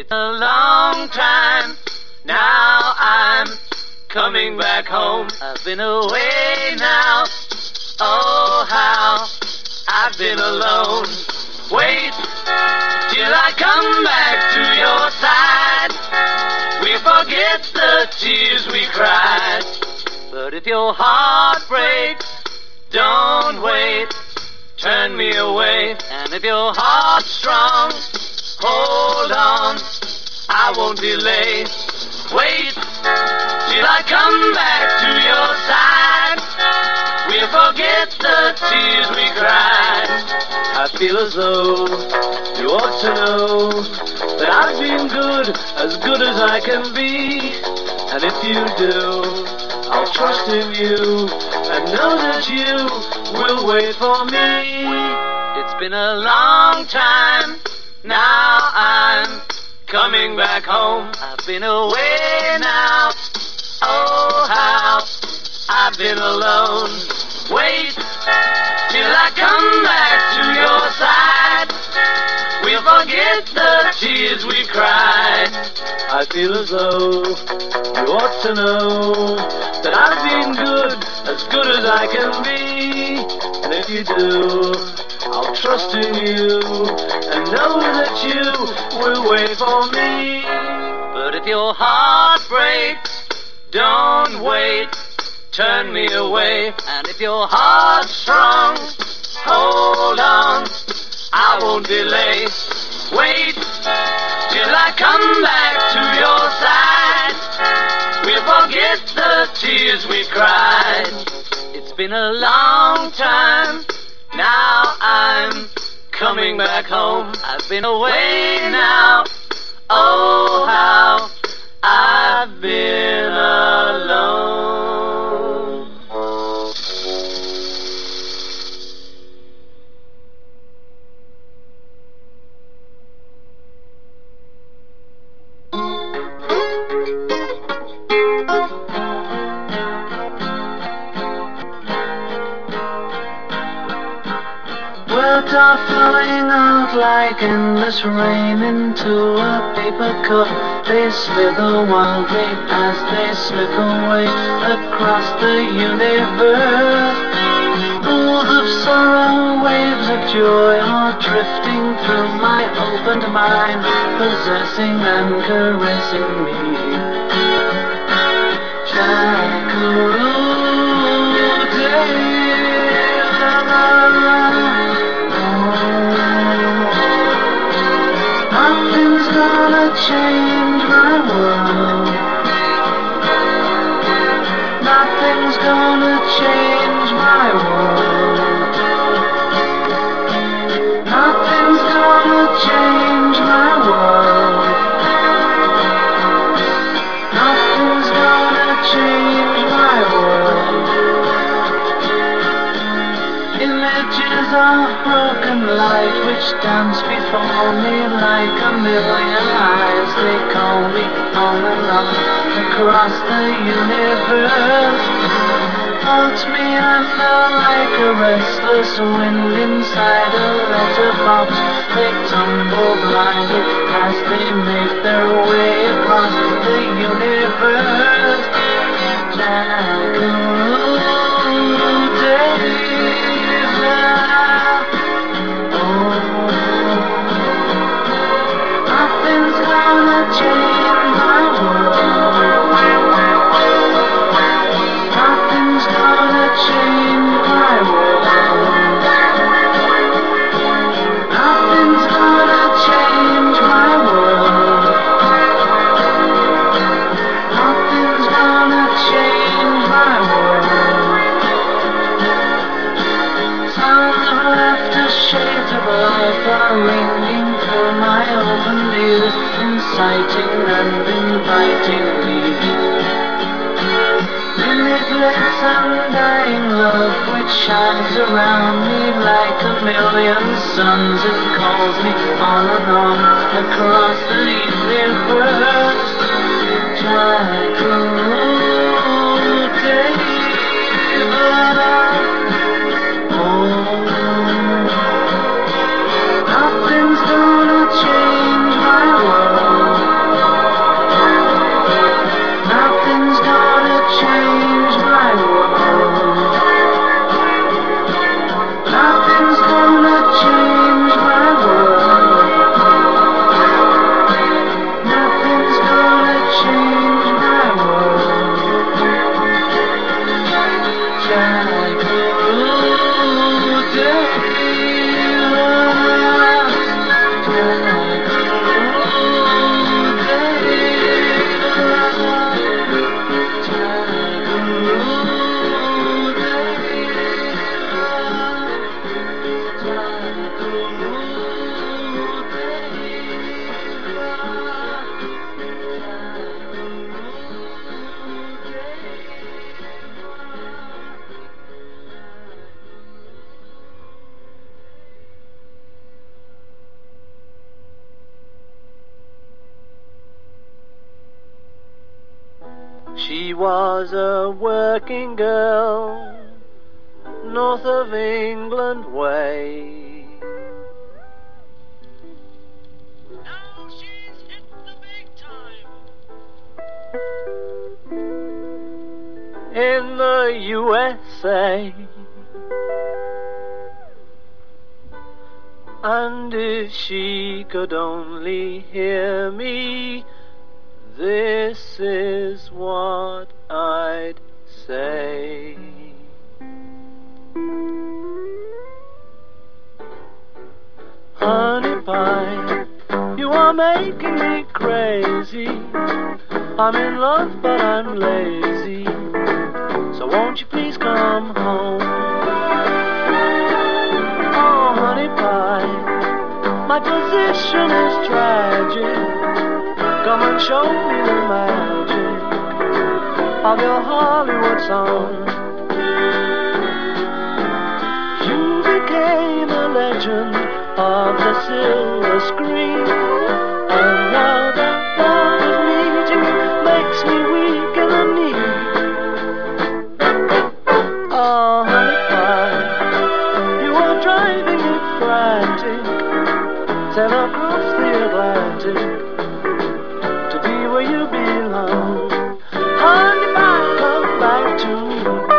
It's a long time, now I'm coming back home. I've been away now, oh how I've been alone. Wait till I come back to your side. We forget the tears we cried. But if your heart breaks, don't wait, turn me away. And if your heart's strong, hold on, I won't delay. Wait till I come back to your side. We'll forget the tears we cried. I feel as though you ought to know that I've been good as I can be. And if you do, I'll trust in you and know that you will wait for me. It's been a long time, now I'm coming back home. I've been away now, oh how I've been alone. Wait till I come back to your side. We'll forget the tears we cried. I feel as though you ought to know that I've been good as I can be. And if you do, I'll trust in you and know that you will wait for me. But if your heart breaks, don't wait, turn me away. And if your heart's strong, hold on, I won't delay. Wait till I come back to your side. We'll forget the tears we cried. It's been a long time, now I'm coming back home. I've been away now, oh how I've been alone. Words are flowing out like endless rain into a paper cup. They slither wildly as they slip away across the universe. Pools of sorrow, waves of joy are drifting through my opened mind, possessing and caressing me. Nothing's gonna change my world. Nothing's gonna change my world. Nothing's gonna change my world. Nothing's gonna change my world. Images of broken light which dance before me like a million eyes. They call me on and on across the universe. Floats me under like a restless wind inside a letterbox. They tumble blindly as they make their way across the universe. Nothing's gonna change my world. Nothing's gonna change my world. Nothing's gonna change my world. Nothing's gonna change my world. Sounds of laughter, shades of life are ringing through my opened ears, inciting and inviting me. Limitless undying love which shines around me like a million suns. It calls me on and on across the universe. Nothing's gonna change my world. She was a working girl, north of England way. Now she's hit the big time in the USA. And if she could only hear me, this is what I'd say. Honey pie, you are making me crazy. I'm in love but I'm lazy, so won't you please come home? Oh honey pie, my position is tragic. Come and show me the magic of your Hollywood song. You became a legend of the silver screen, and now the thought of meeting you makes me weak in the knee. Oh honey pie, you are driving me frantic. Sail across the Atlantic to be where you belong. Honey pie, come back to me.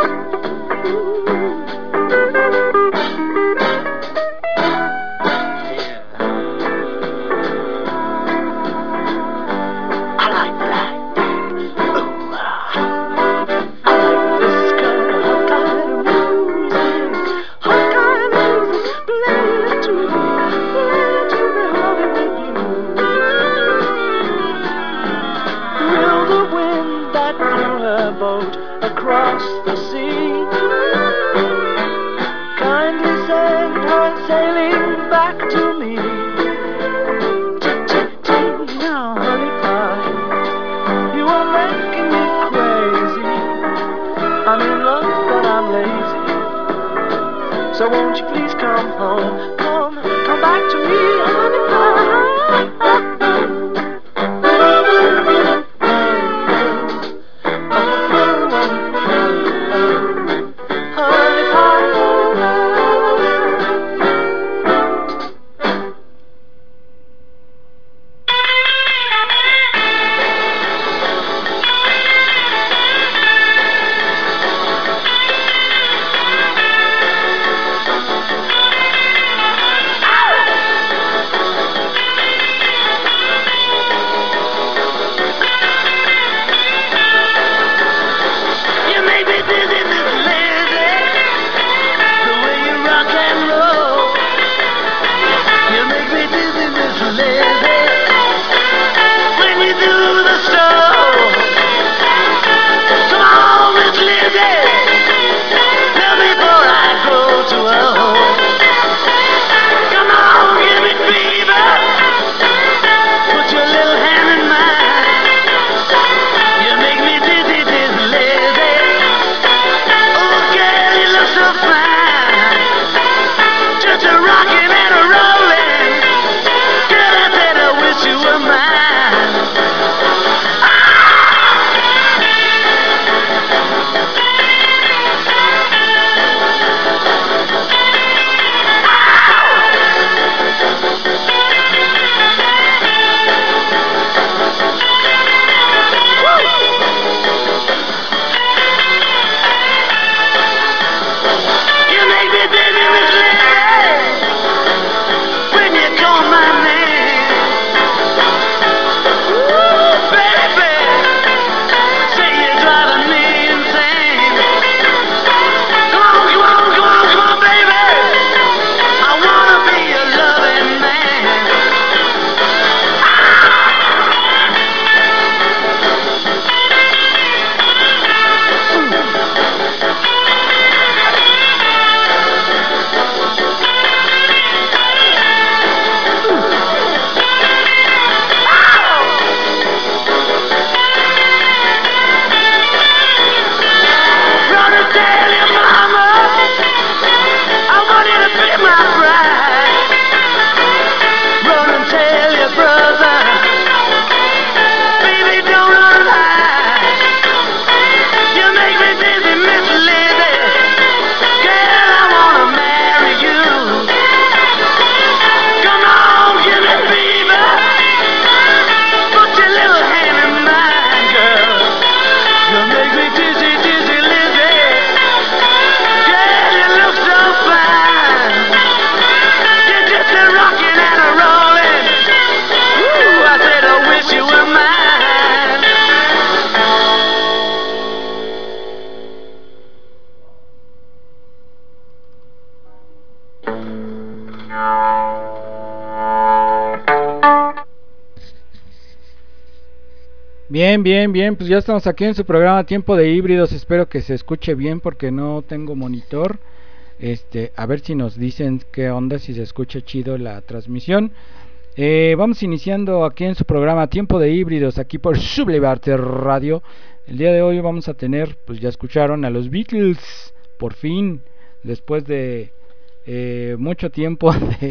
Across the sea, kindly send her sailing back to me. Now honey pie, you are making me crazy. I'm in love but I'm lazy, so won't you please come home? Come back to me, honey pie. Bien, bien, bien, pues ya estamos aquí en su programa Tiempo de Híbridos, espero que se escuche bien porque no tengo monitor. A ver si nos dicen qué onda, si se escucha chido la transmisión. Vamos iniciando aquí en su programa Tiempo de Híbridos, aquí por Sublevarte Radio. El día de hoy vamos a tener, pues ya escucharon a los Beatles, por fin, después de mucho tiempo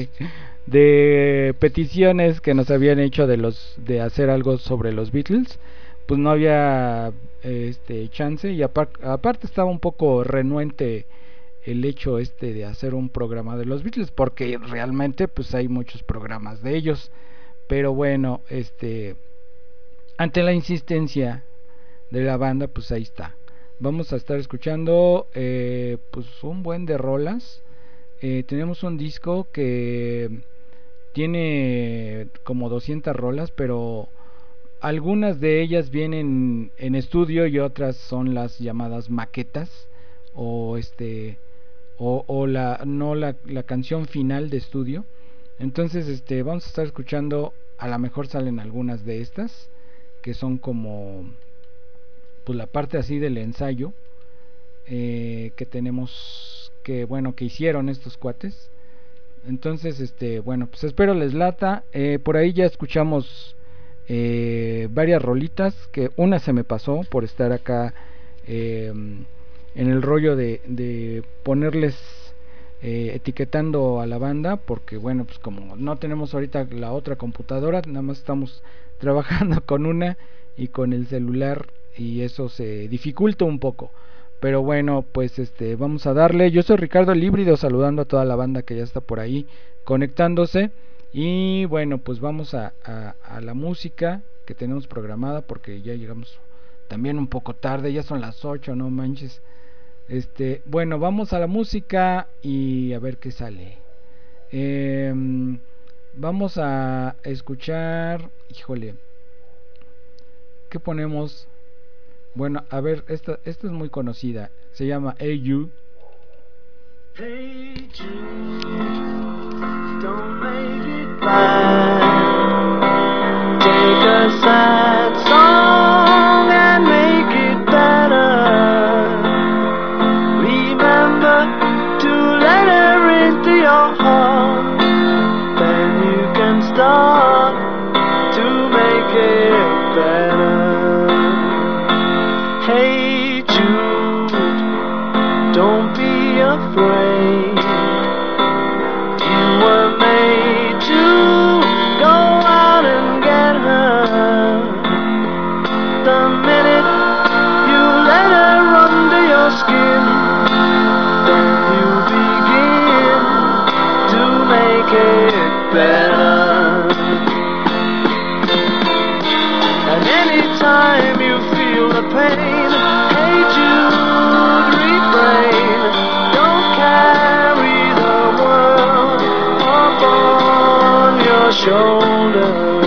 de peticiones que nos habían hecho de hacer algo sobre los Beatles, pues no había chance y aparte estaba un poco renuente el hecho de hacer un programa de los Beatles porque realmente pues hay muchos programas de ellos, pero bueno, ante la insistencia de la banda, pues ahí está. Vamos a estar escuchando pues un buen de rolas. Tenemos un disco que tiene como 200 rolas, pero algunas de ellas vienen en estudio y otras son las llamadas maquetas o o la no la canción final de estudio. Entonces vamos a estar escuchando, a lo mejor salen algunas de estas que son como pues la parte así del ensayo que tenemos, que bueno, que hicieron estos cuates. Entonces bueno, pues espero les lata. Por ahí ya escuchamos varias rolitas, que una se me pasó por estar acá en el rollo de ponerles etiquetando a la banda, porque bueno, pues como no tenemos ahorita la otra computadora, nada más estamos trabajando con una y con el celular, y eso se dificulta un poco. Pero bueno, pues vamos a darle. Yo soy Ricardo el Híbrido, saludando a toda la banda que ya está por ahí conectándose. Y bueno, pues vamos a la música que tenemos programada, porque ya llegamos también un poco tarde, ya son las 8, no manches. Bueno, vamos a la música y a ver qué sale. Vamos a escuchar, híjole, ¿qué ponemos? Bueno, a ver, esta es muy conocida. Se llama Hey You. Hey Jude, don't make it bad. Take a sad song and make it better. Remember to let her into your heart. Then you can start to make it better. Hey Jude, don't be afraid. You were made to go out and get her. The minute you let her under your skin, then you begin to make it better. And anytime you feel the pain, hey Jude, refrain. Don't carry the world upon your shoulders.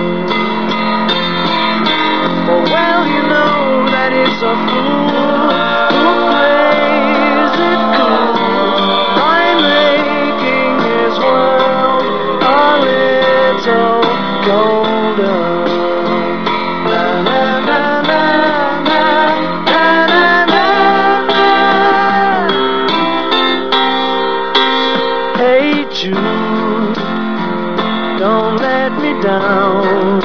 For well you know that it's a fool who plays it cool by making his world a little colder. Don't let me down.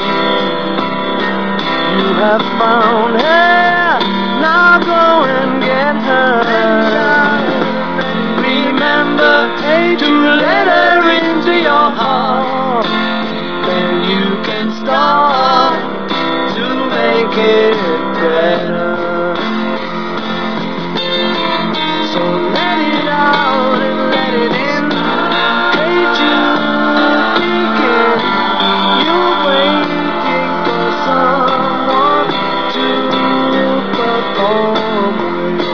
You have found her, now go and get her. Remember to let her into your heart. Then you can start to make it better. So let it out and let it in. Hey Jude, begin. You're waiting for someone to perform with.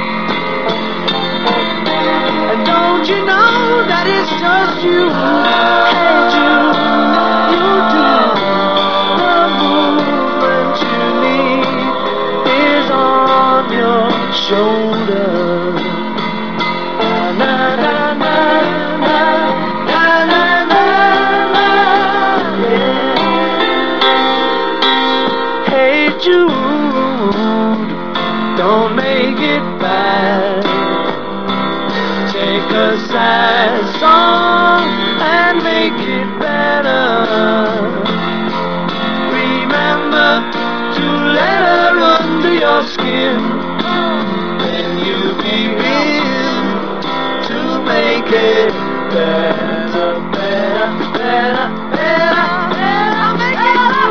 And don't you know that it's just you? Hey Jude, you do the movement you need. a song and make it better. Remember to let her under your skin. Then you begin to make it better, better, better, better, better, make it better.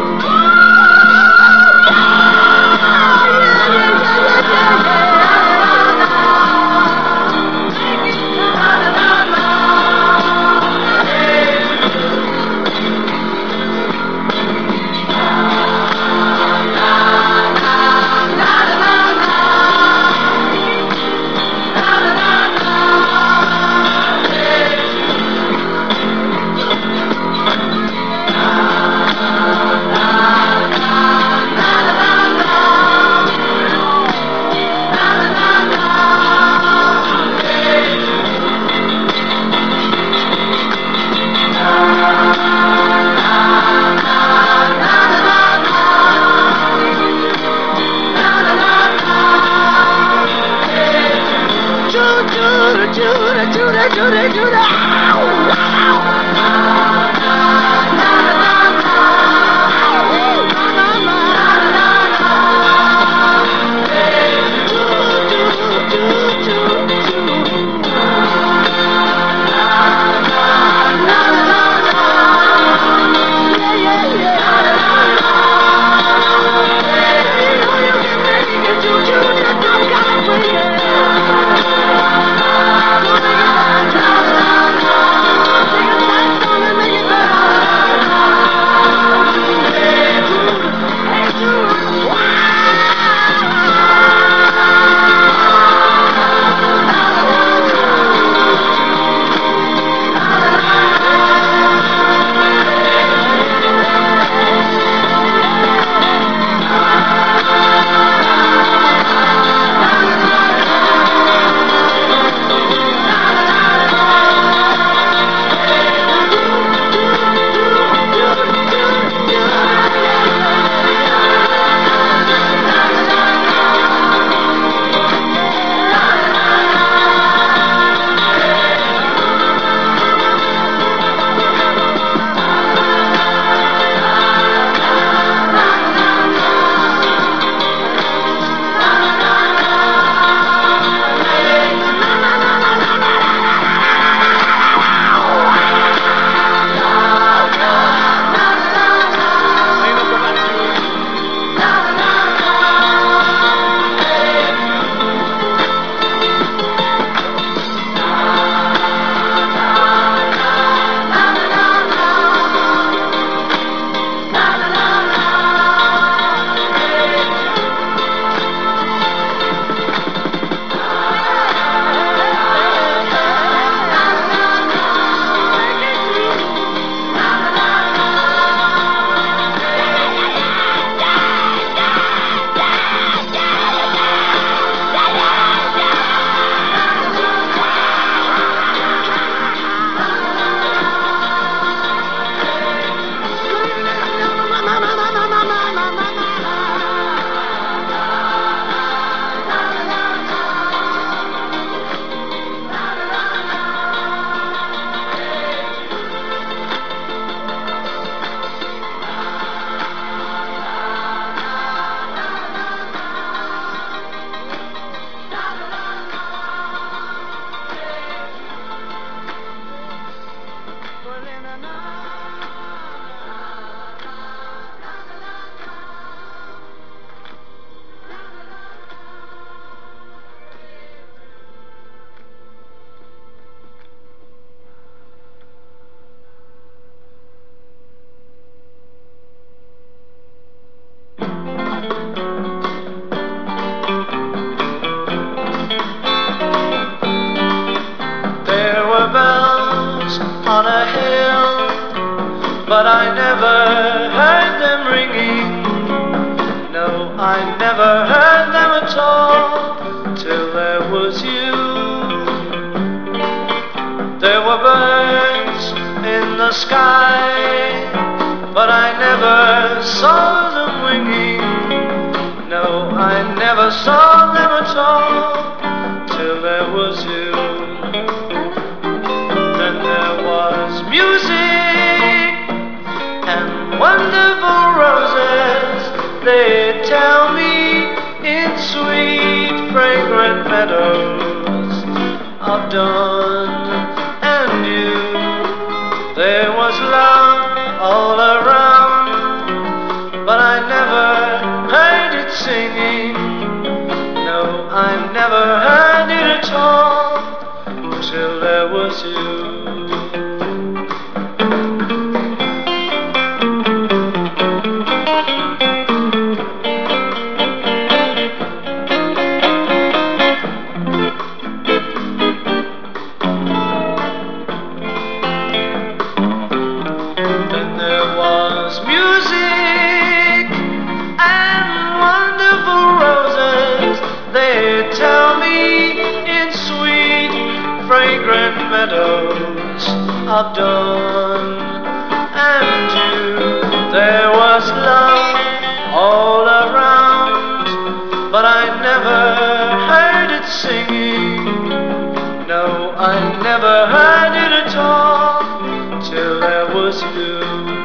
but I never heard them ringing. No, I never heard them at all till there was you. There were birds in the sky, but I never saw them winging. No, I never saw them at all till there was you. are done. And you, there was love all around, but I never heard it singing. No, I never heard it at all till there was you. Meadows of dawn, and you, there was love all around, but I never heard it singing. No, I never heard it at all till there was you.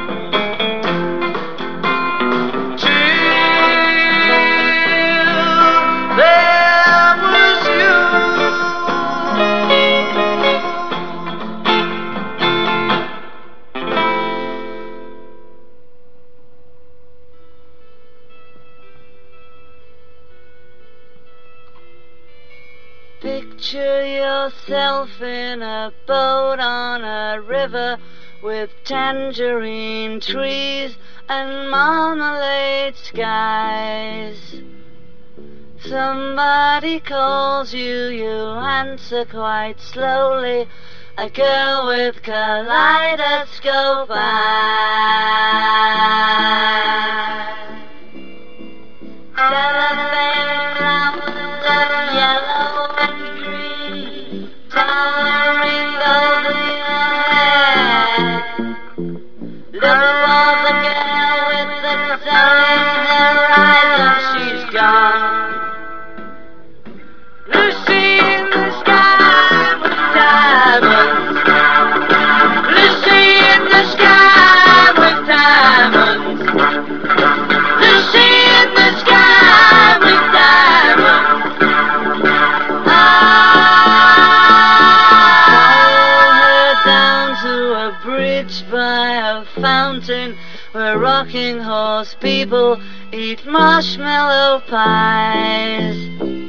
Picture yourself in a boat on a river with tangerine trees and marmalade skies. Somebody calls you, you answer quite slowly. A girl with kaleidoscope eyes. Cellophane flowers of yellow and green, towering over your head. Look for the girl with the sun in her eyes, and she's gone. Lucy in the sky with diamonds. Lucy in the sky with diamonds. Lucy in the sky with diamonds. Follow her down to a bridge by a fountain where rocking horse people eat marshmallow pies.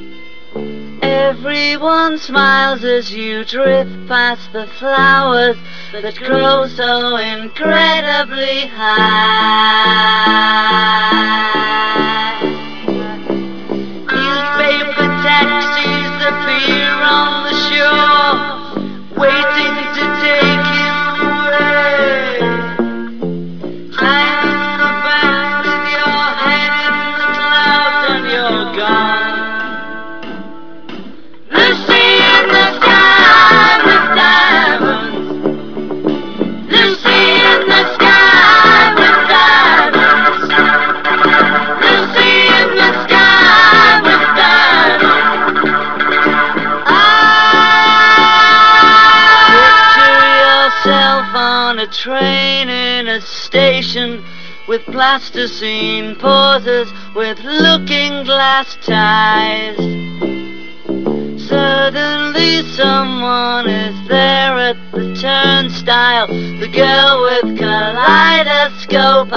Everyone smiles as you drift past the flowers that grow so incredibly high. Newspaper taxis appear on the shore, waiting to take you away. Climb in the back with your head in the clouds and you're gone. Lucy in the sky with diamonds. Lucy in the sky with diamonds. Lucy in the sky with diamonds. Picture yourself on a train in a station with plasticine pauses with looking glass ties. Suddenly someone is there at the turnstile, the girl with kaleidoscope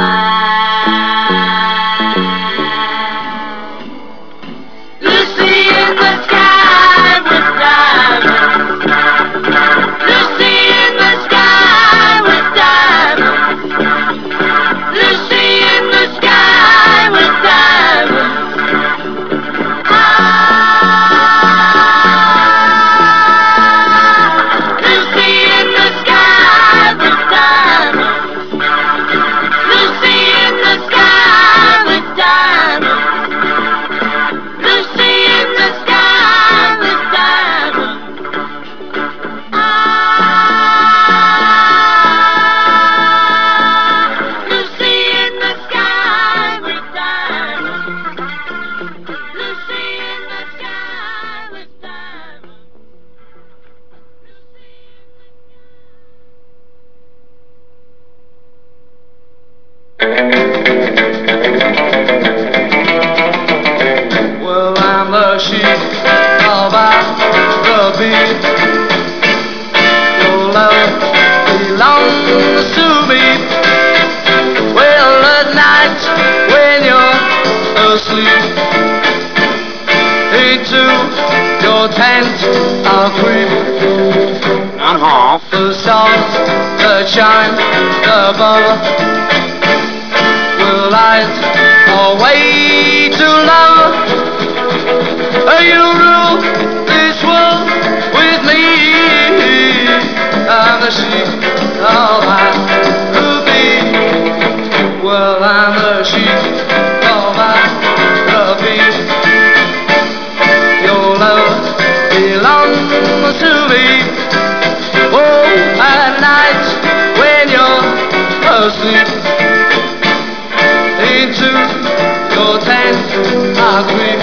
eyes. Lucy in the sky with diamonds. Lucy in the sky with diamonds. Lucy in the sky with diamonds. Lucy in the sky with diamonds. Lucy in the sky with diamonds. Lucy in the sky with diamonds. Lucy in the sky with diamonds. Lucy in the sky with diamonds. Well, I'm the sheep of the beat. to me. Well, at night when you're asleep, into your tent I'll creep. The stars that shine above will light our way to love. You rule this world with me. I'm the sheep of my ruby. Well, I'm the sheep of my ruby. Your love belongs to me. Oh, at night when you're asleep, into your tent I'll creep.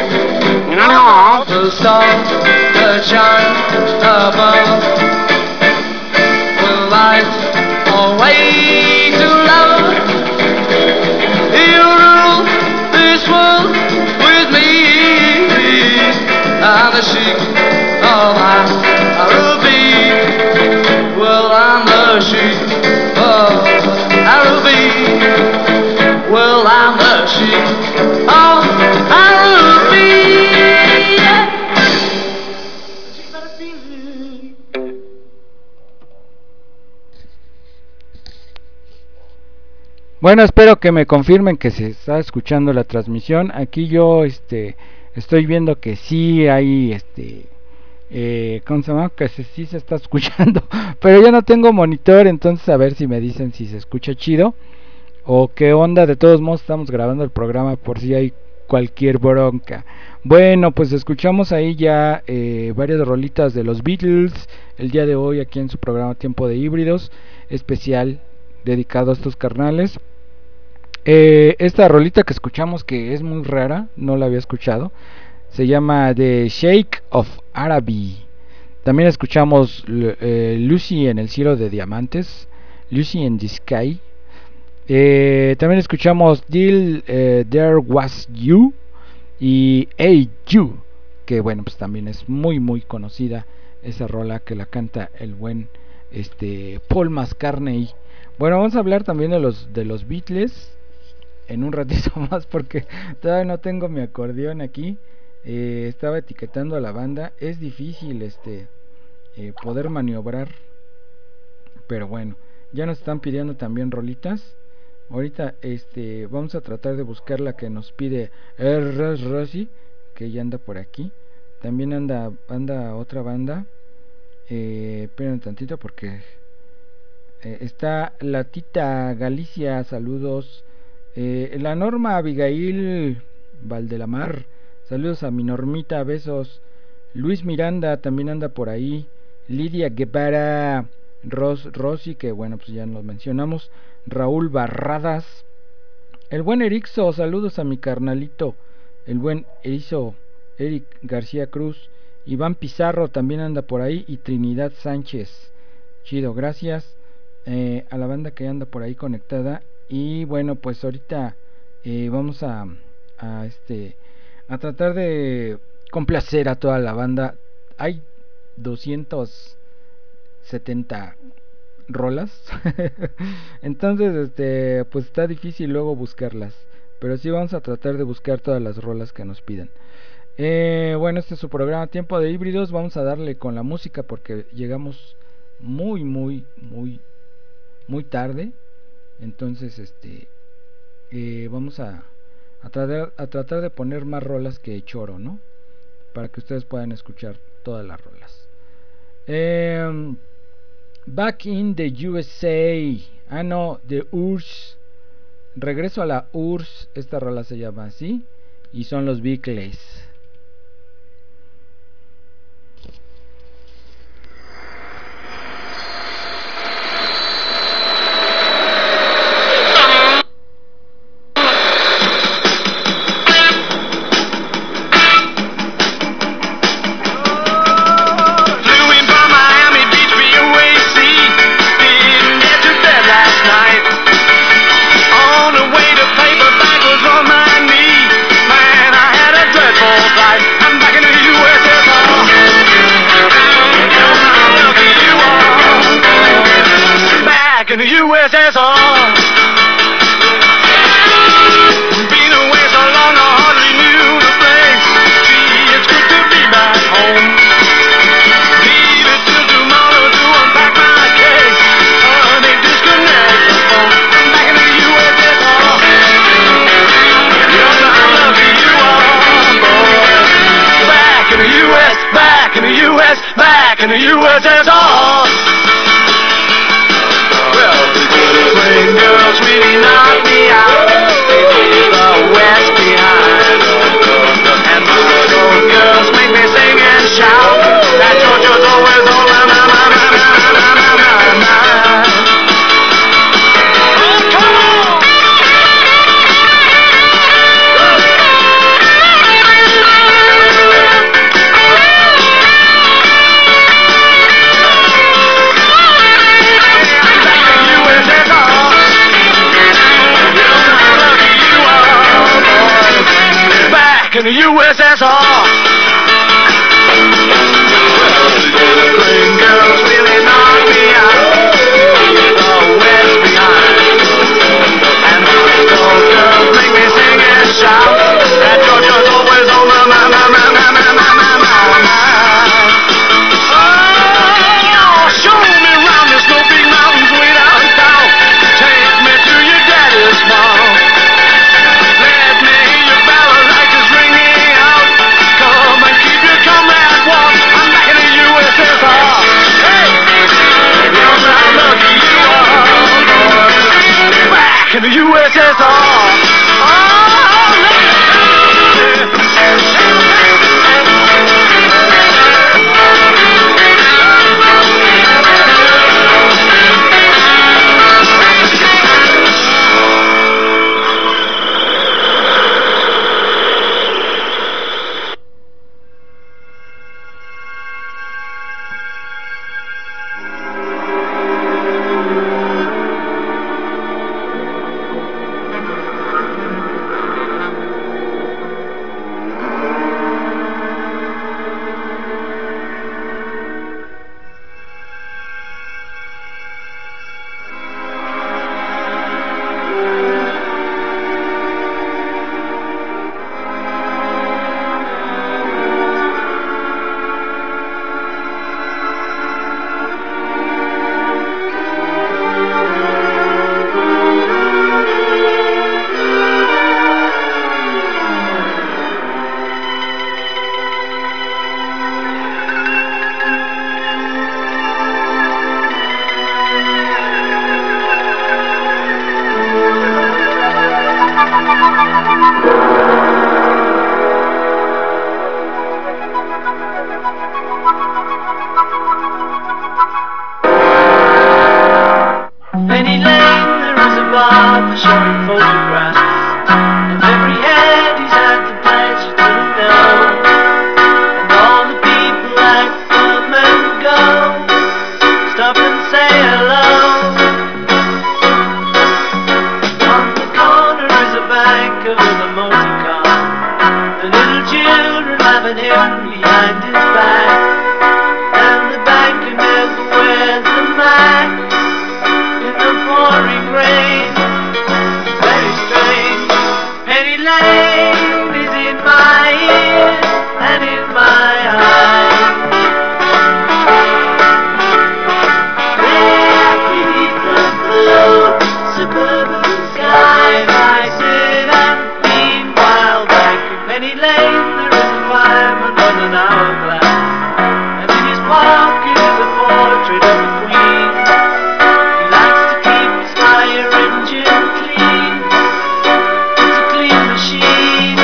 The stars that shine above will light our way to love. You rule this world with me. I'm the sheep of my ruby. Well, I'm the sheep of Ruby. Well, I'm the sheep of Ruby. Bueno, espero que me confirmen que se está escuchando la transmisión. Aquí yo estoy viendo que sí hay ¿cómo se llama? Que sí se está escuchando, pero yo no tengo monitor, entonces a ver si me dicen si se escucha chido o qué onda. De todos modos estamos grabando el programa por si hay cualquier bronca. Bueno, pues escuchamos ahí ya varias rolitas de los Beatles el día de hoy aquí en su programa Tiempo de Híbridos especial dedicado a estos carnales. Esta rolita que escuchamos, que es muy rara, no la había escuchado, se llama The Sheikh of Araby. También escuchamos Lucy en el cielo de diamantes, Lucy in the Sky. También escuchamos Till There Was You y Hey You, que bueno, pues también es muy muy conocida esa rola, que la canta el buen Paul McCartney. Bueno, vamos a hablar también de los Beatles en un ratito más, porque todavía no tengo mi acordeón aquí. Estaba etiquetando a la banda. Es difícil poder maniobrar, pero bueno, ya nos están pidiendo también rolitas. Ahorita vamos a tratar de buscar la que nos pide Rosy, que ya anda por aquí. También anda otra banda. Esperen un tantito porque está la Tita Galicia, saludos. La Norma Abigail Valdelamar, saludos a mi Normita, besos. Luis Miranda también anda por ahí. Lidia Guevara, Rosy, que bueno, pues ya nos mencionamos. Raúl Barradas, el buen Erixo, saludos a mi carnalito, el buen Erizo, Eric García Cruz. Iván Pizarro también anda por ahí, y Trinidad Sánchez, chido, gracias a la banda que anda por ahí conectada. Y bueno, pues ahorita vamos a tratar de complacer a toda la banda. Hay 270 rolas entonces pues está difícil luego buscarlas, pero sí vamos a tratar de buscar todas las rolas que nos pidan. Bueno, este es su programa Tiempo de Híbridos. Vamos a darle con la música porque llegamos muy muy muy muy tarde. Entonces vamos a tratar de poner más rolas que choro, ¿no? Para que ustedes puedan escuchar todas las rolas. Back in the USA. No, the URSS. Regreso a la URSS. Esta rola se llama así. Y son los Beatles. On the way to paperback was on my knee. Man, I had a dreadful USSR. Been away so long I hardly knew the place. Gee, it's good to be back home. Leave it till tomorrow to unpack my case. Honey, disconnect the phone. I'm back in the USSR. You know how lucky you are, boy. Back in the US, back in the US, back in the USSR. Well, the good plain girls really knock me out. They leave the West behind. And my old girls make me sing and shout that Georgia's always on my mind. Oh, come on! In the USSR. The plain girls really knock me out. The West behind. And the old girls make me sing and shout that Georgia's always on my mind. Oh, show me round the snow big mountains way down south. Take me to your daddy's farm. Let me hear your ballads ringing out. Come and keep your comrade warm. I'm back in the USSR. Hey, you know how lucky you are, boy. Back in the USSR. Penny Lane, there is a barber showing photographs of every head he's had the pleasure to know, and all the people that come and go stop and say hello. On the corner is a banker with a motor car. The little children laughing him behind his back, and the banker never wears the mask in the pouring rain. Very strange. Penny Lane is in my ears and in my eyes. There beneath the blue suburban skies I sit and meanwhile back in Penny Lane there is a fireman on an hourglass, and in his pocket is a portrait of the Queen. He likes to keep his fire engine clean. It's a clean machine.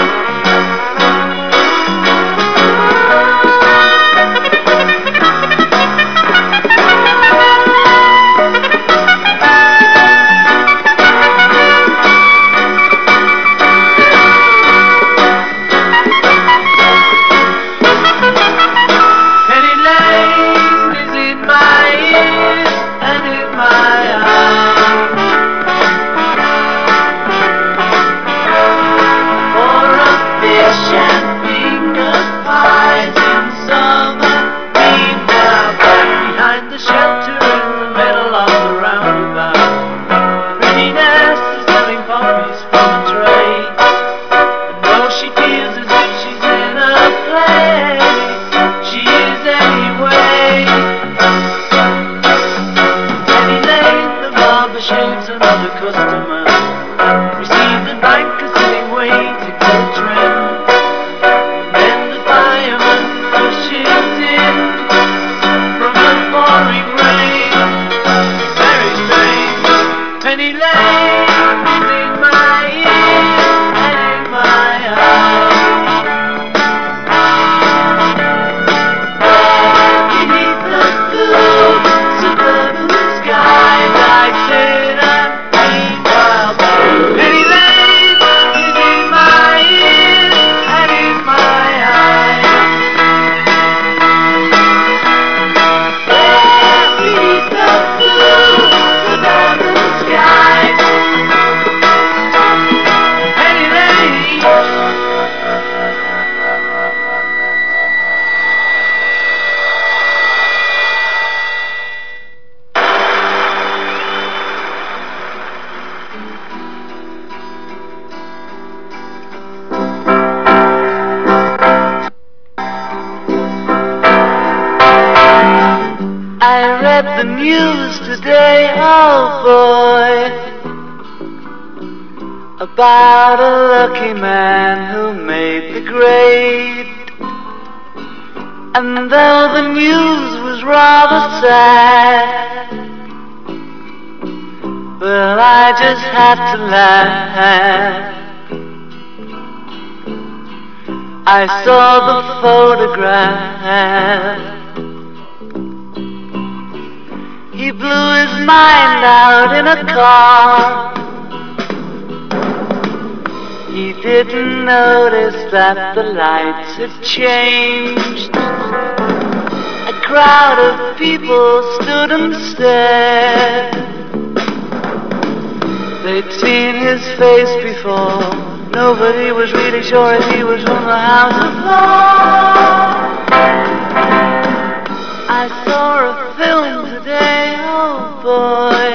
Penny Lane is in my ears and in my eyes. of the customer. Received the banker sitting waiting for a trim. And then the fireman pushes in from the pouring rain. Very strange. Penny Lane is in my ears and in my eyes. Beneath the blue suburban skies, I sit and meanwhile Penny Lane is in my ears and in my eyes. Beneath the blue suburban skies, Penny Lane. I read the news today, oh boy, about a lucky man who made the grade. And though the news was rather sad, well, I just had to laugh. I saw the photograph. He blew his mind out in a car. He didn't notice that the lights had changed. A crowd of people stood and stared. They'd seen his face before. Nobody was really sure if he was from the House of Lords. I saw a film today, oh boy.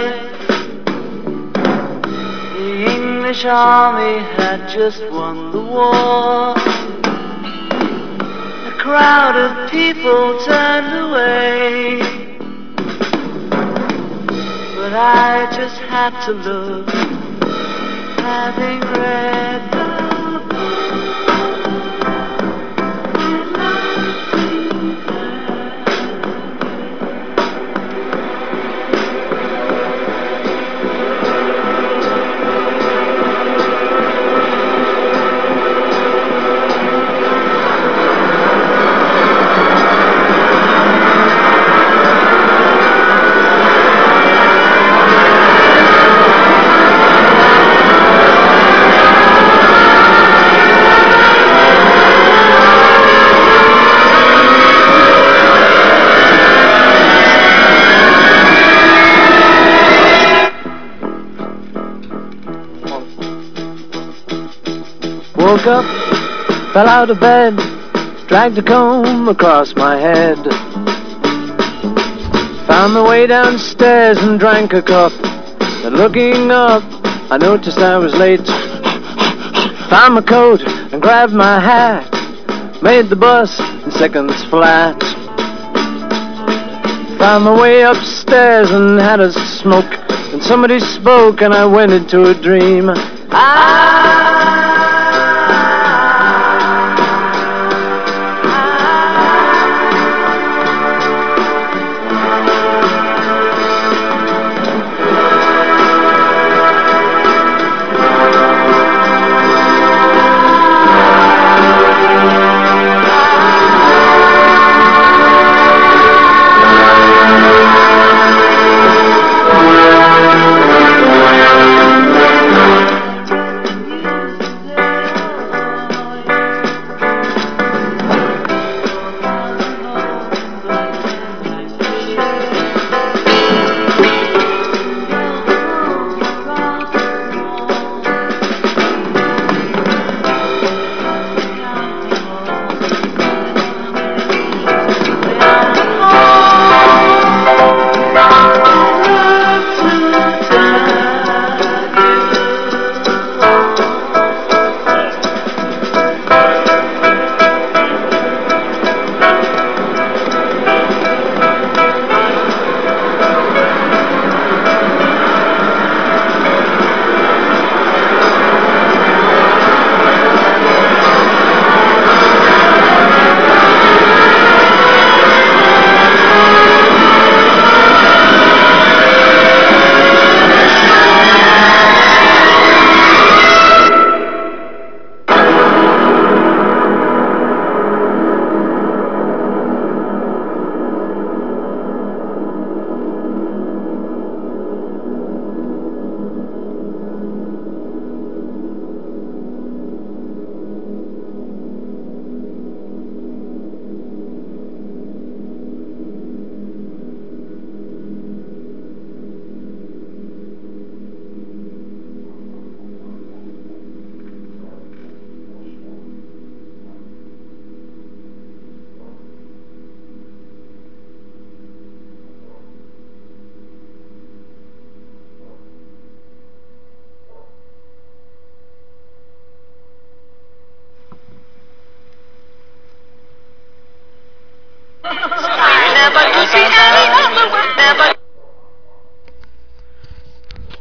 The English army had just won the war. A crowd of people turned away, but I just had to look, having read the woke up, fell out of bed, dragged a comb across my head. Found my way downstairs and drank a cup. Then looking up, I noticed I was late. Found my coat and grabbed my hat. Made the bus in seconds flat. Found my way upstairs and had a smoke. Then somebody spoke and I went into a dream.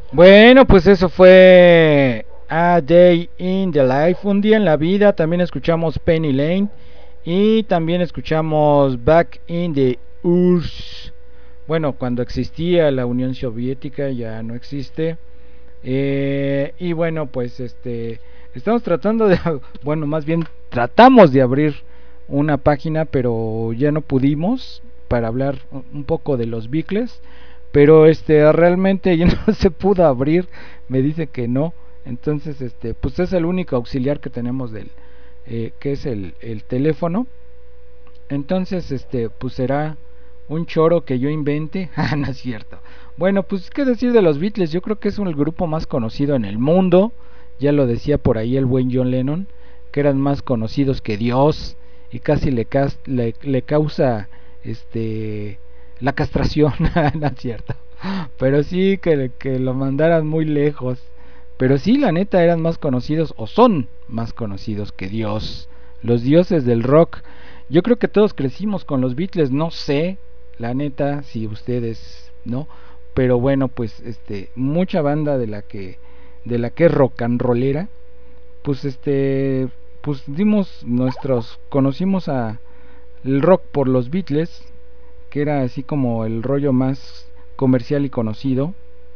Bueno, pues eso fue A Day in the Life, un día en la vida. También escuchamos Penny Lane y también escuchamos Back in the URSS. Bueno, cuando existía la Unión Soviética, ya no existe. Y bueno, pues estamos tratando de, bueno, más bien tratamos de abrir una página, pero ya no pudimos para hablar un poco de los Beatles, pero realmente ya no se pudo abrir, me dice que no. Entonces pues es el único auxiliar que tenemos del que es el teléfono. Entonces pues será un choro que yo invente. Ah, no es cierto. Bueno, pues qué decir de los Beatles. Yo creo que es el grupo más conocido en el mundo. Ya lo decía por ahí el buen John Lennon, que eran más conocidos que Dios y casi le causa la castración. No es cierto. Pero sí que lo mandaran muy lejos. Pero sí, la neta, eran más conocidos o son más conocidos que Dios. Los dioses del rock. Yo creo que todos crecimos con los Beatles. No sé, la neta, si ustedes no. Pero bueno, pues mucha banda de la que es rock and rollera, pues pues conocimos a el rock por los Beatles, que era así como el rollo más comercial y conocido.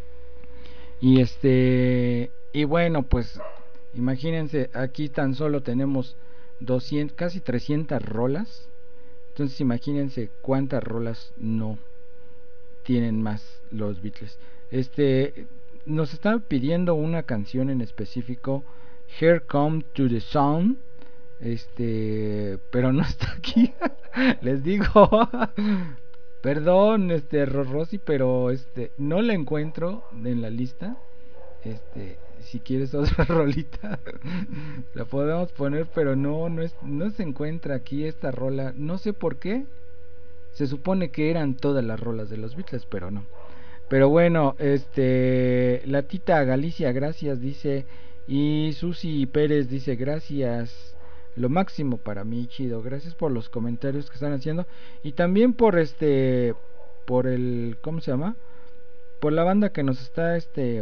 Y bueno, pues imagínense, aquí tan solo tenemos 200, casi 300 rolas. Entonces imagínense cuántas rolas no tienen más los Beatles. Nos están pidiendo una canción en específico, Here Come to the Sun. Pero no está aquí. Les digo, perdón, Rosy, pero no la encuentro en la lista. Si quieres otra rolita, la podemos poner, pero no se encuentra aquí esta rola. No sé por qué. Se supone que eran todas las rolas de los Beatles, pero no. Pero bueno, la Tita Galicia, gracias, dice. Y Susi Pérez dice, gracias. Lo máximo para mí, chido. Gracias por los comentarios que están haciendo. Y también por por el, ¿cómo se llama? Por la banda que nos está,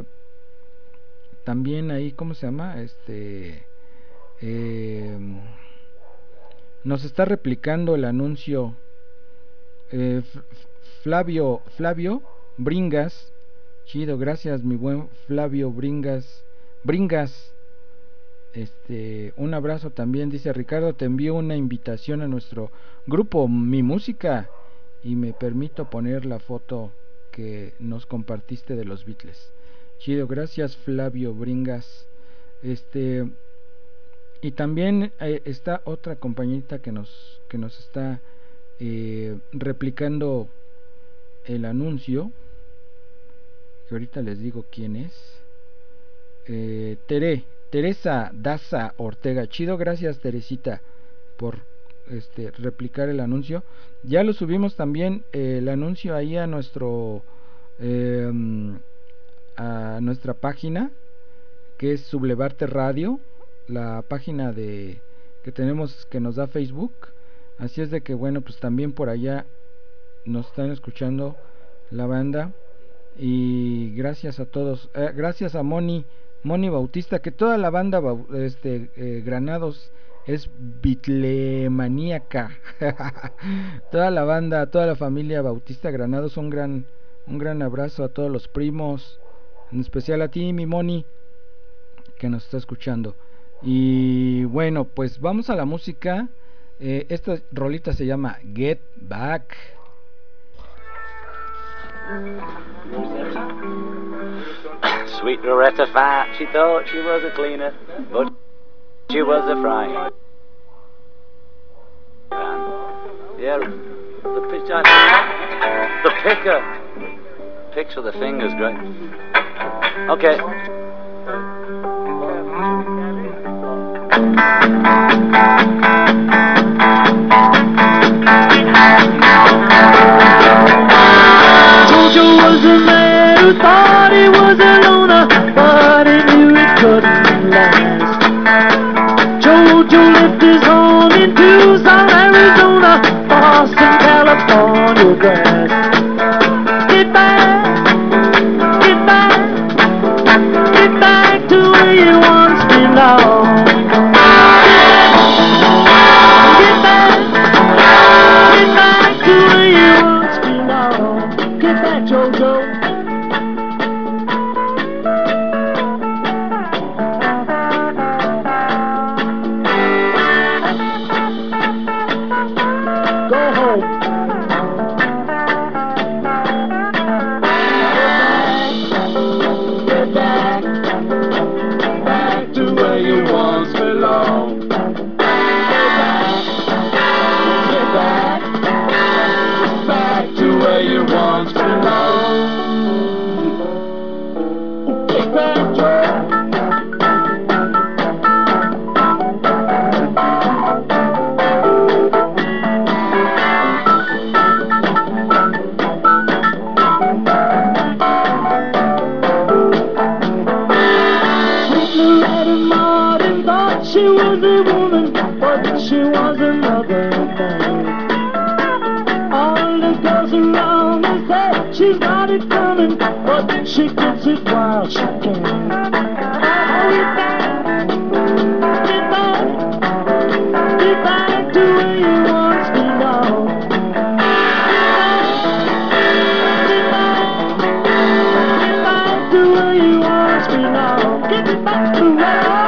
también ahí, ¿cómo se llama? Nos está replicando el anuncio Flavio Bringas. Chido, gracias mi buen Flavio Bringas. Un abrazo también, dice Ricardo, te envío una invitación a nuestro grupo Mi Música y me permito poner la foto que nos compartiste de los Beatles. Chido, gracias Flavio Bringas. Y también está otra compañerita que nos está replicando el anuncio, que ahorita les digo quién es. Teresa Daza Ortega. Chido, gracias Teresita por replicar el anuncio. Ya lo subimos también el anuncio ahí a nuestro a nuestra página, que es Sublevarte Radio, la página que tenemos, que nos da Facebook. Así es de que bueno, pues también por allá nos están escuchando la banda. Y gracias a todos, gracias a Moni Bautista, que toda la banda Granados es bitlemaníaca. Toda la banda, toda la familia Bautista Granados, un gran abrazo a todos los primos, en especial a ti, mi Moni, que nos está escuchando. Y bueno, pues vamos a la música. Esta rolita se llama Get Back. Sweet Loretta Fat, she thought she was a cleaner, but she was a frying pan. Yeah, the picker picks with the fingers, great. Okay. Jojo was a man who thought he was a loner, but he knew it couldn't last. Jojo left his home in Tucson, Arizona, for some California grass. Get back, she was a woman, but she was another thing. All the girls around me say she's got it coming, but she gets it while she can. Get back to where you once belonged. Get back to where you once belonged. Get back to where.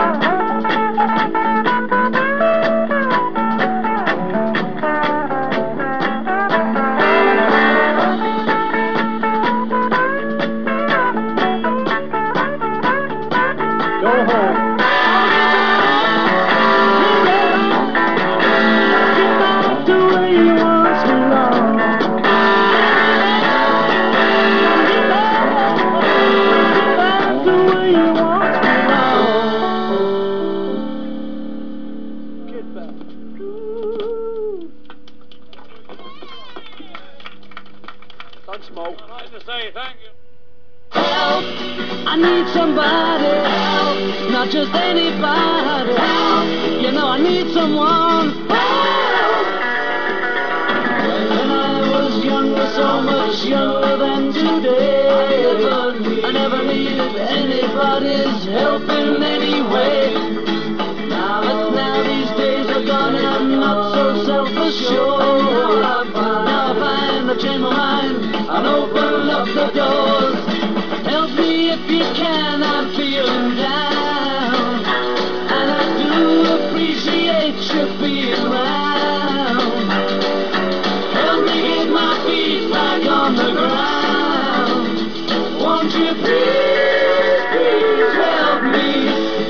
Help, I need somebody, help, not just anybody, help, you know I need someone, help. When I was younger, so much younger than today, I never needed anybody's help in any way. But now these days are gone and I'm not so self-assured. Now I find I've changed my mind and open up the doors. Help me if you can, I'm feeling down, and I do appreciate you being around. Help me get my feet back on the ground. Won't you please, please help me?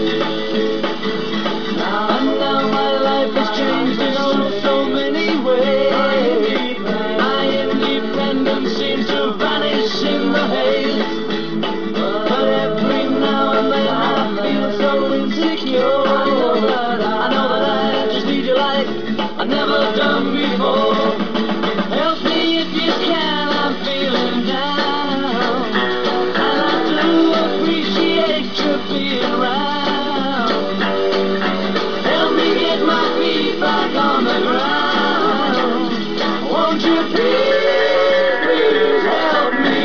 Now my life has changed in so many ways. My independence seems to vanish in the haze. But every now and then I feel so insecure. I know that I just need you like I've never done before. Help me if you can, I'm feeling down, and I do appreciate you being around. Help me get my feet back on the ground. Won't you please, please help me?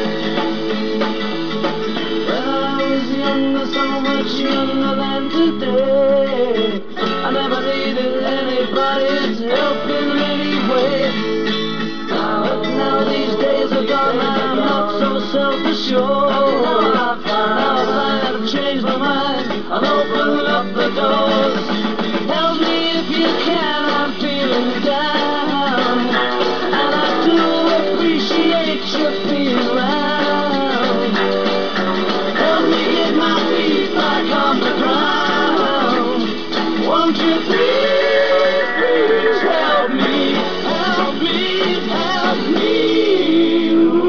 When I was younger, so much younger than today, I never needed anybody's help in any way. But now these days are gone and I'm not so self-assured. Now I've changed my mind and opened up the doors. Help me if you can, I'm feeling down, and I do appreciate you being around. Help me get my feet back on the ground. Won't you please, please help me? Help me, help me.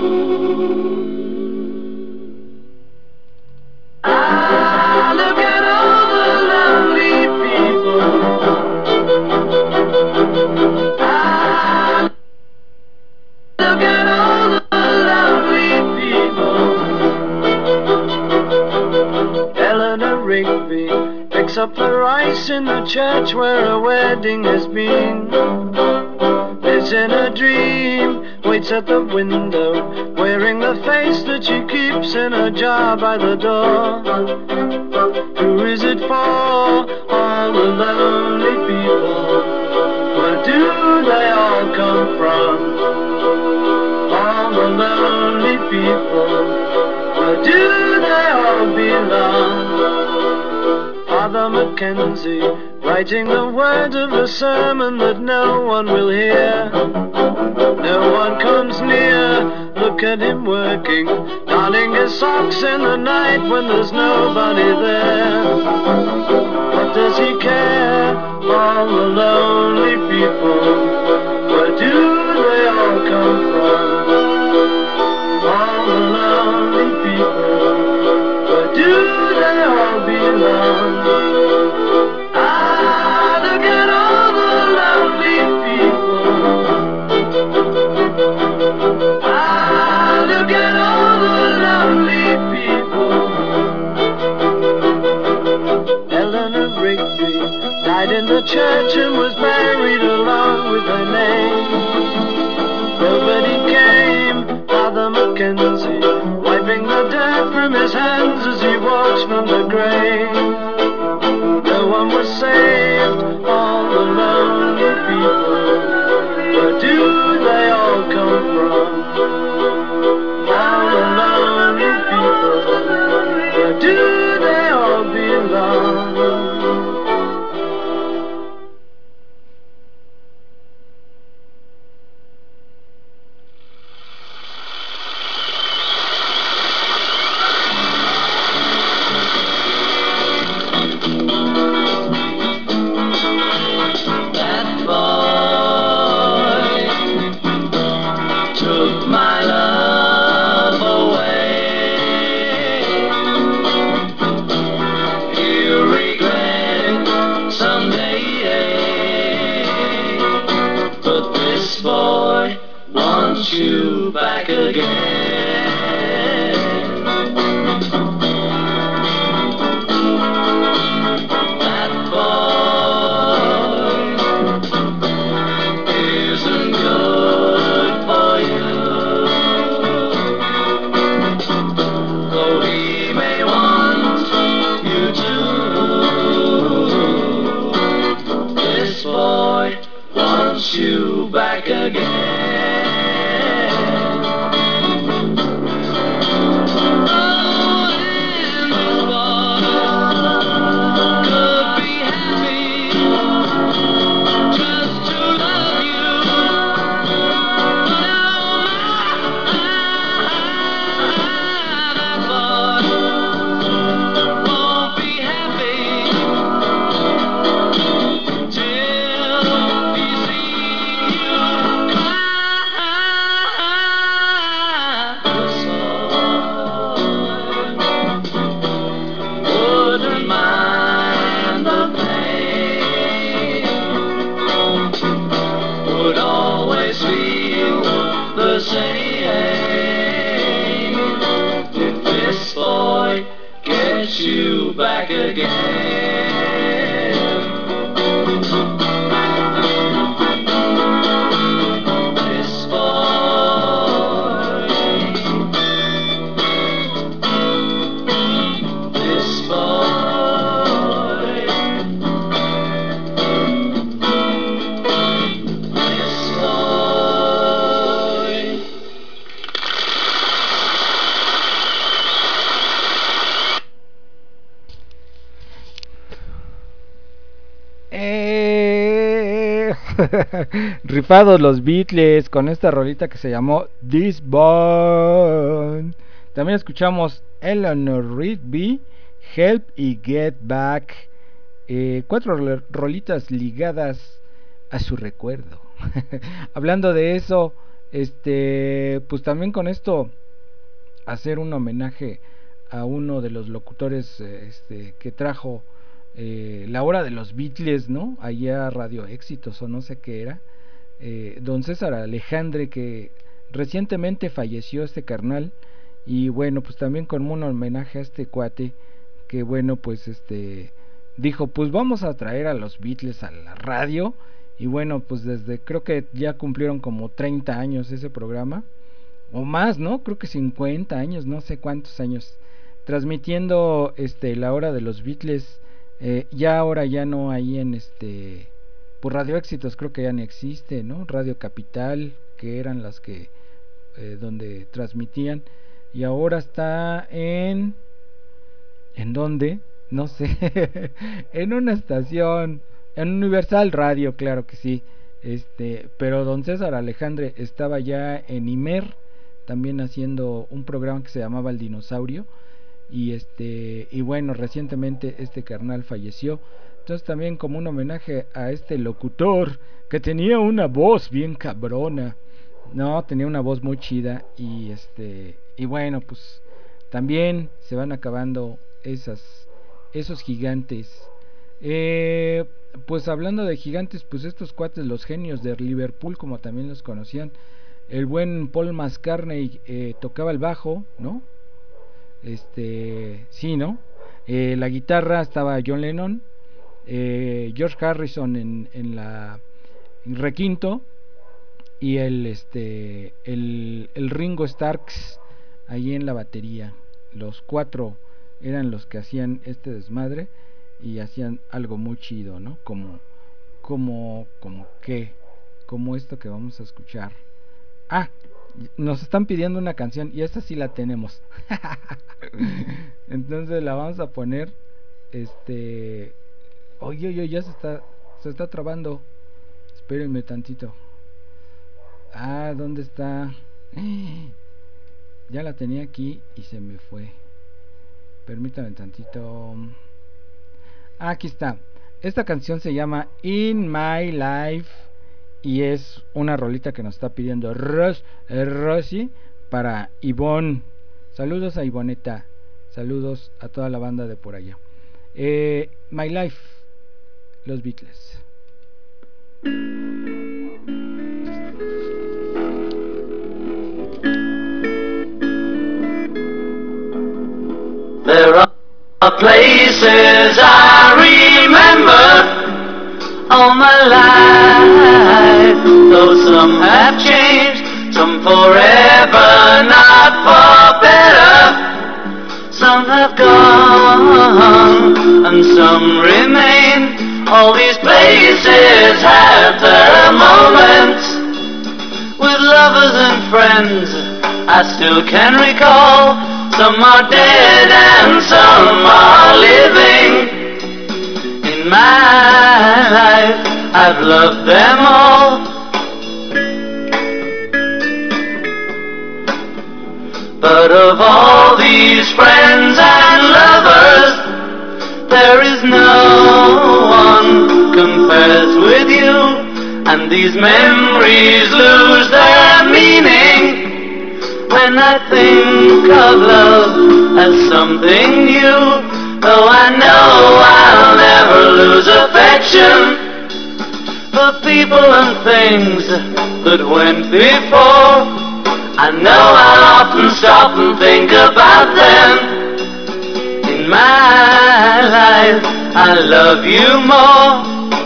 Ah, look at all the lovely people. Ah, look at all the lovely people. Eleanor Rigby picks up the rice in the church where a wedding has been. Lives in a dream, waits at the window, wearing the face that she keeps in a jar by the door. Who is it for? All the lonely people. Where do they all come from? All the lonely people. Where do they all belong? Father Mackenzie, writing the words of a sermon that no one will hear. No one comes near, look at him working, darning his socks in the night when there's nobody there. What does he care? All the lonely people. Where do they all come from? All the lonely people. Where do they all belong? Ah, look at all the lonely people. Ah, look at all the lonely people. Eleanor Rigby died in the church and was buried along with her name. Nobody came, Father Mackenzie, wiping the dirt from his hands as he walks from the grave. No one was saved, all the lonely people. Where do they all come from? All the lonely people. Where do they all belong? You back again. That boy isn't good for you, though he may want you to. This boy wants you back again. You back again. This boy, this boy, this boy. Rifados los Beatles con esta rolita que se llamó This Boy. También escuchamos Eleanor Rigby, Help y Get Back. 4 rolitas ligadas a su recuerdo. Hablando de eso, pues también con esto hacer un homenaje a uno de los locutores que trajo la hora de los Beatles, ¿no? Allá Radio Éxitos o no sé qué era, don César Alejandre, que recientemente falleció este carnal, y bueno, pues también como un homenaje a este cuate, que bueno, pues dijo, pues vamos a traer a los Beatles a la radio, y bueno, pues desde, creo que ya cumplieron como 30 años ese programa, o más, ¿no? Creo que 50 años, no sé cuántos años, transmitiendo la hora de los Beatles. Ya ahora ya no ahí en por Radio Éxitos, creo que ya no existe, ¿no? Radio Capital, que eran las que donde transmitían, y ahora está ¿en dónde? No sé. En una estación, en Universal Radio, claro que sí. Pero don César Alejandre estaba ya en Imer, también haciendo un programa que se llamaba El Dinosaurio. Y bueno, recientemente este carnal falleció. Entonces también como un homenaje a este locutor que tenía una voz bien cabrona. No, tenía una voz muy chida. Y bueno, pues también se van acabando esos gigantes. Pues hablando de gigantes, pues estos cuates, los genios de Liverpool, como también los conocían. El buen Paul McCartney tocaba el bajo, ¿no? Sí, ¿no? La guitarra estaba John Lennon, George Harrison en la requinto y el Ringo Starks ahí en la batería. Los 4 eran los que hacían este desmadre y hacían algo muy chido, ¿no? Como esto que vamos a escuchar. Nos están pidiendo una canción y esta sí la tenemos. Entonces la vamos a poner. Oye, ya se está trabando. Espérenme tantito. ¿Dónde está? Ya la tenía aquí y se me fue. Permítame tantito. Aquí está. Esta canción se llama In My Life y es una rolita que nos está pidiendo Rosy para Ivonne. Saludos a Ivoneta. Saludos a toda la banda de por allá. My Life, los Beatles. There are places I remember all my life, though some have changed, some forever, not for better. Some have gone and some remain. All these places have their moments with lovers and friends I still can recall. Some are dead and some are living. In my life I've loved them all. But of all these friends and lovers, there is no one compares with you. And these memories lose their meaning when I think of love as something new. Though I know I'll never lose affection for people and things that went before. I know I'll often stop and think about them. In my life, I love you more.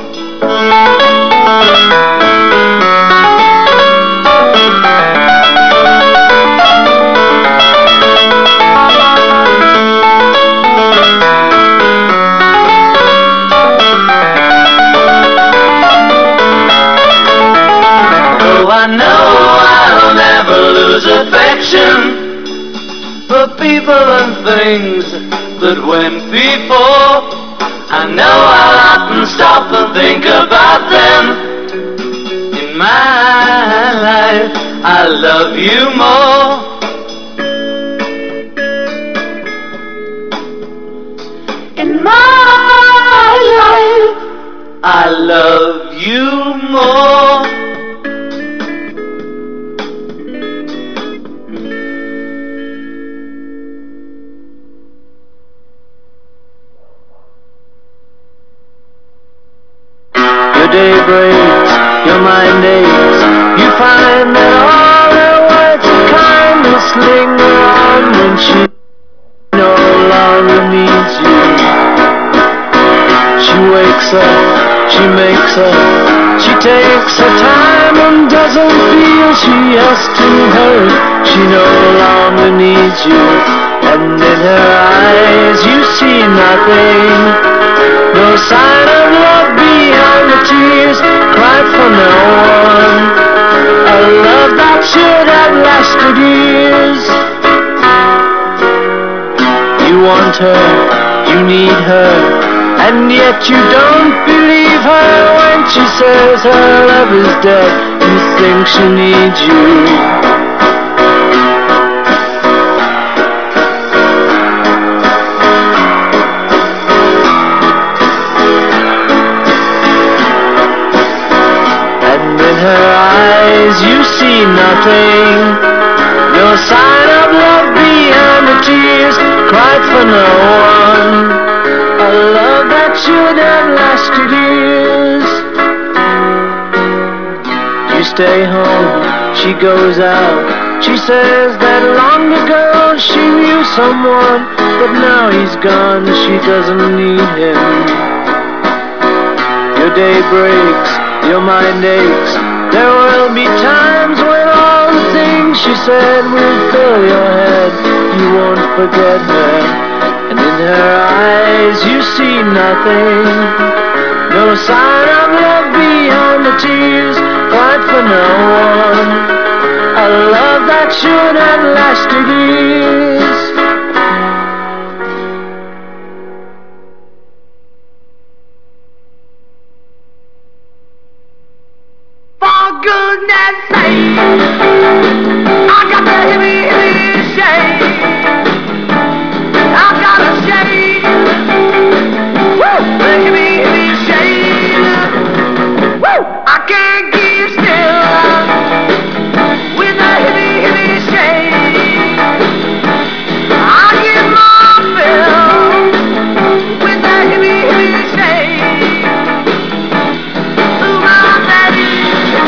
Though I know I'll never lose affection for people and things that went before. I know I'll often stop and think about them. In my life, I love you more. In my life, I love you more. Day breaks, your mind aches. You find that all her words of kindness linger on when she no longer needs you. She wakes up, she makes up, she takes her time and doesn't feel she has to hurry. She no longer needs you, and in her eyes you see nothing. No sign of love behind the tears cried for no one. A love that should have lasted years. You want her, you need her, and yet you don't believe her when she says her love is dead. You think she needs you. You see nothing, no sign of love behind the tears cried for no one. A love that should have lasted years. You stay home, she goes out. She says that long ago she knew someone, but now he's gone, she doesn't need him. Your day breaks, your mind aches. There will be times when all the things she said will fill your head. You won't forget her, and in her eyes you see nothing. No sign of love behind the tears, cried for no one. A love that should have lasted years. For goodness sake, I got the hippie shake. I got a shake. Woo! The hippie shake. Woo! I can't keep still with the hippie shake. I get my fill with the hippie shake. Ooh, my baby.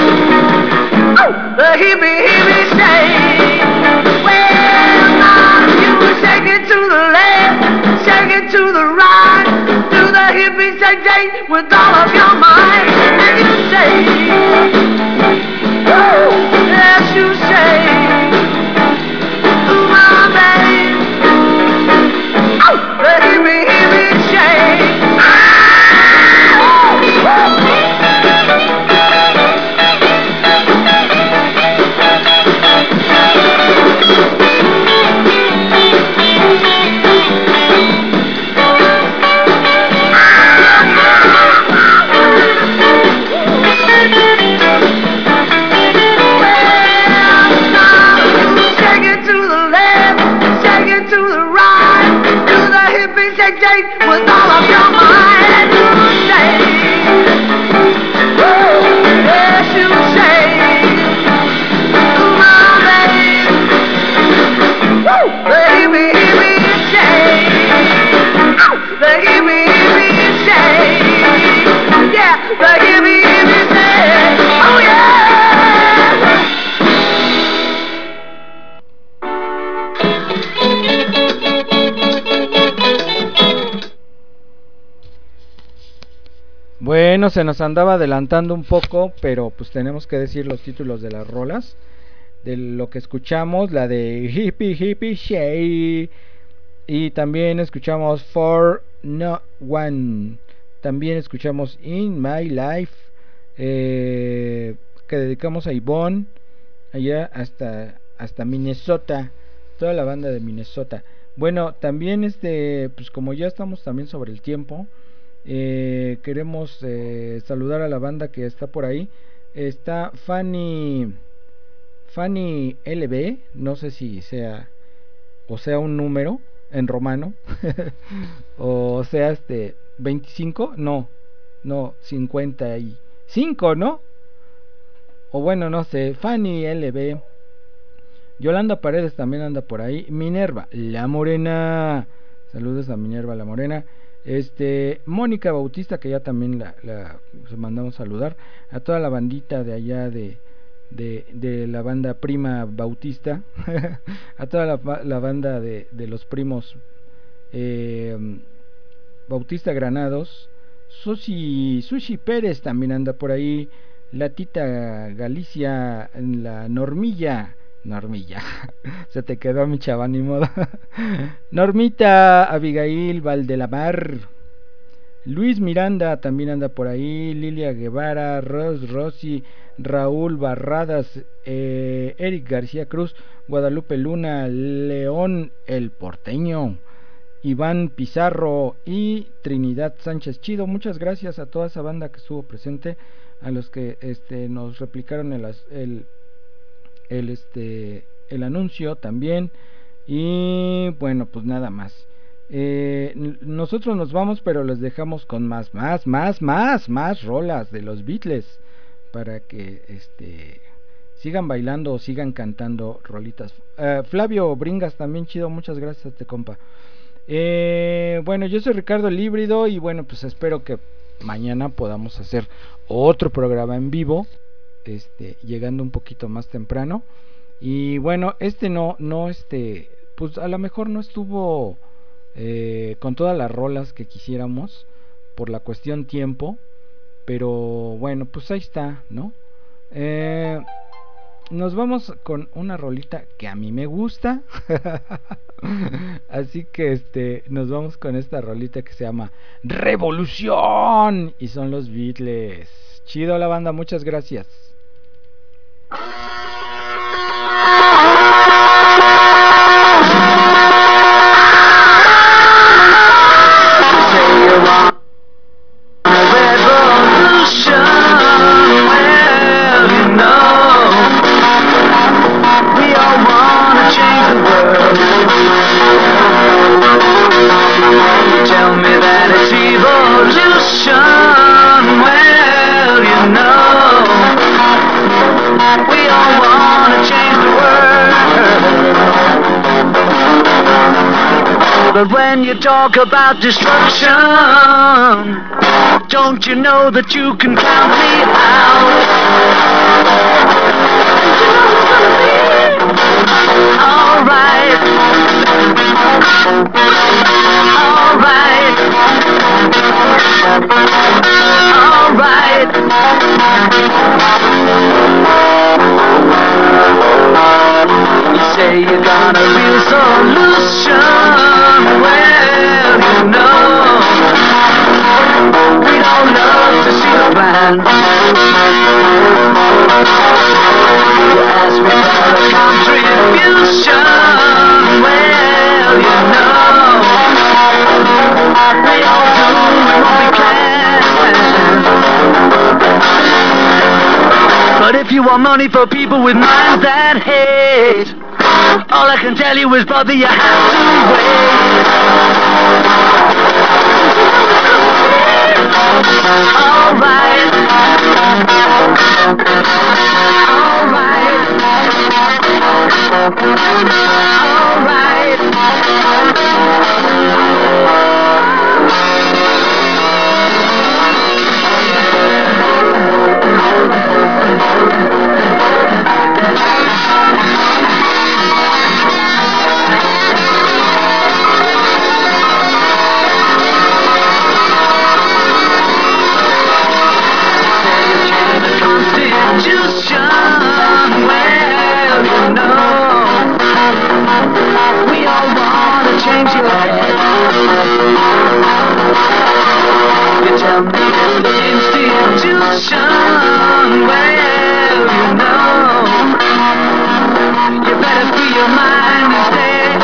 The hippie shake. Well, now you shake it to the left, shake it to the right. Do the hippie shake with all of your might, and you shake. Oh, yes, you shake. Ooh, my babe. Oh, the hippie shake. Shake with all of your might, and you shake. Woo! Yes, you shake. Ooh, my babe. Woo! The hippie shake. Ow! The hippie shake. Yeah, the hippie shake. Oh yeah. Bueno, se nos andaba adelantando un poco, pero pues tenemos que decir los títulos de las rolas. De lo que escuchamos, la de Hippie Shay. Y también escuchamos For No One. También escuchamos In My Life. Que dedicamos a Ivonne. Allá hasta Minnesota. Toda la banda de Minnesota. Bueno, también pues como ya estamos también sobre el tiempo. Queremos saludar a la banda que está por ahí. Está Fanny LB, no sé si sea o sea un número en romano o sea 25, no 55, ¿no? O bueno, no sé. Fanny LB, Yolanda Paredes también anda por ahí. Minerva La Morena, saludos a Minerva La Morena. Mónica Bautista, que ya también la mandamos saludar. A toda la bandita de allá de la banda Prima Bautista. A toda la banda de los primos Bautista Granados. Sushi Pérez también anda por ahí. La Tita Galicia, en la Normilla, se te quedó mi chava, ni modo. Normita Abigail Valdelamar, Luis Miranda también anda por ahí. Lilia Guevara, Rosy, Raúl Barradas, Eric García Cruz, Guadalupe Luna, León el Porteño, Iván Pizarro y Trinidad Sánchez Chido. Muchas gracias a toda esa banda que estuvo presente, a los que nos replicaron el anuncio también. Y bueno, pues nada más. Nosotros nos vamos, pero les dejamos con más rolas de los Beatles para que sigan bailando o sigan cantando rolitas. Flavio Bringas también chido, muchas gracias a este compa. Bueno, yo soy Ricardo el Híbrido y bueno, pues espero que mañana podamos hacer otro programa en vivo, llegando un poquito más temprano. Y bueno, pues a lo mejor no estuvo con todas las rolas que quisiéramos por la cuestión tiempo, Pero bueno, pues ahí está, ¿no? Nos vamos con una rolita que a mí me gusta. Así que nos vamos con esta rolita que se llama Revolución. Y son los Beatles. Chido la banda, muchas gracias. Tell me that it's evolution. Well, you know, we all wanna change the world. But when you talk about destruction, don't you know that you can count me out? Alright. Alright. Alright. You say you got a real solution. Well, you know, we'd all love to see the plan. You ask me for a contribution. Well, you know, we all do what we can. But if you want money for people with minds that hate, all I can tell you is, brother, you have to wait. Alright. Alright. Constitution, well, you know, we all want to change your head. You tell me it's the institution, well, you know, you better free your mind instead.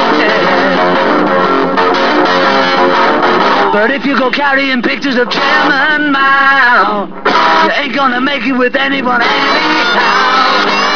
But if you go carrying pictures of Chairman Mao, you ain't gonna make it with anyone anyhow.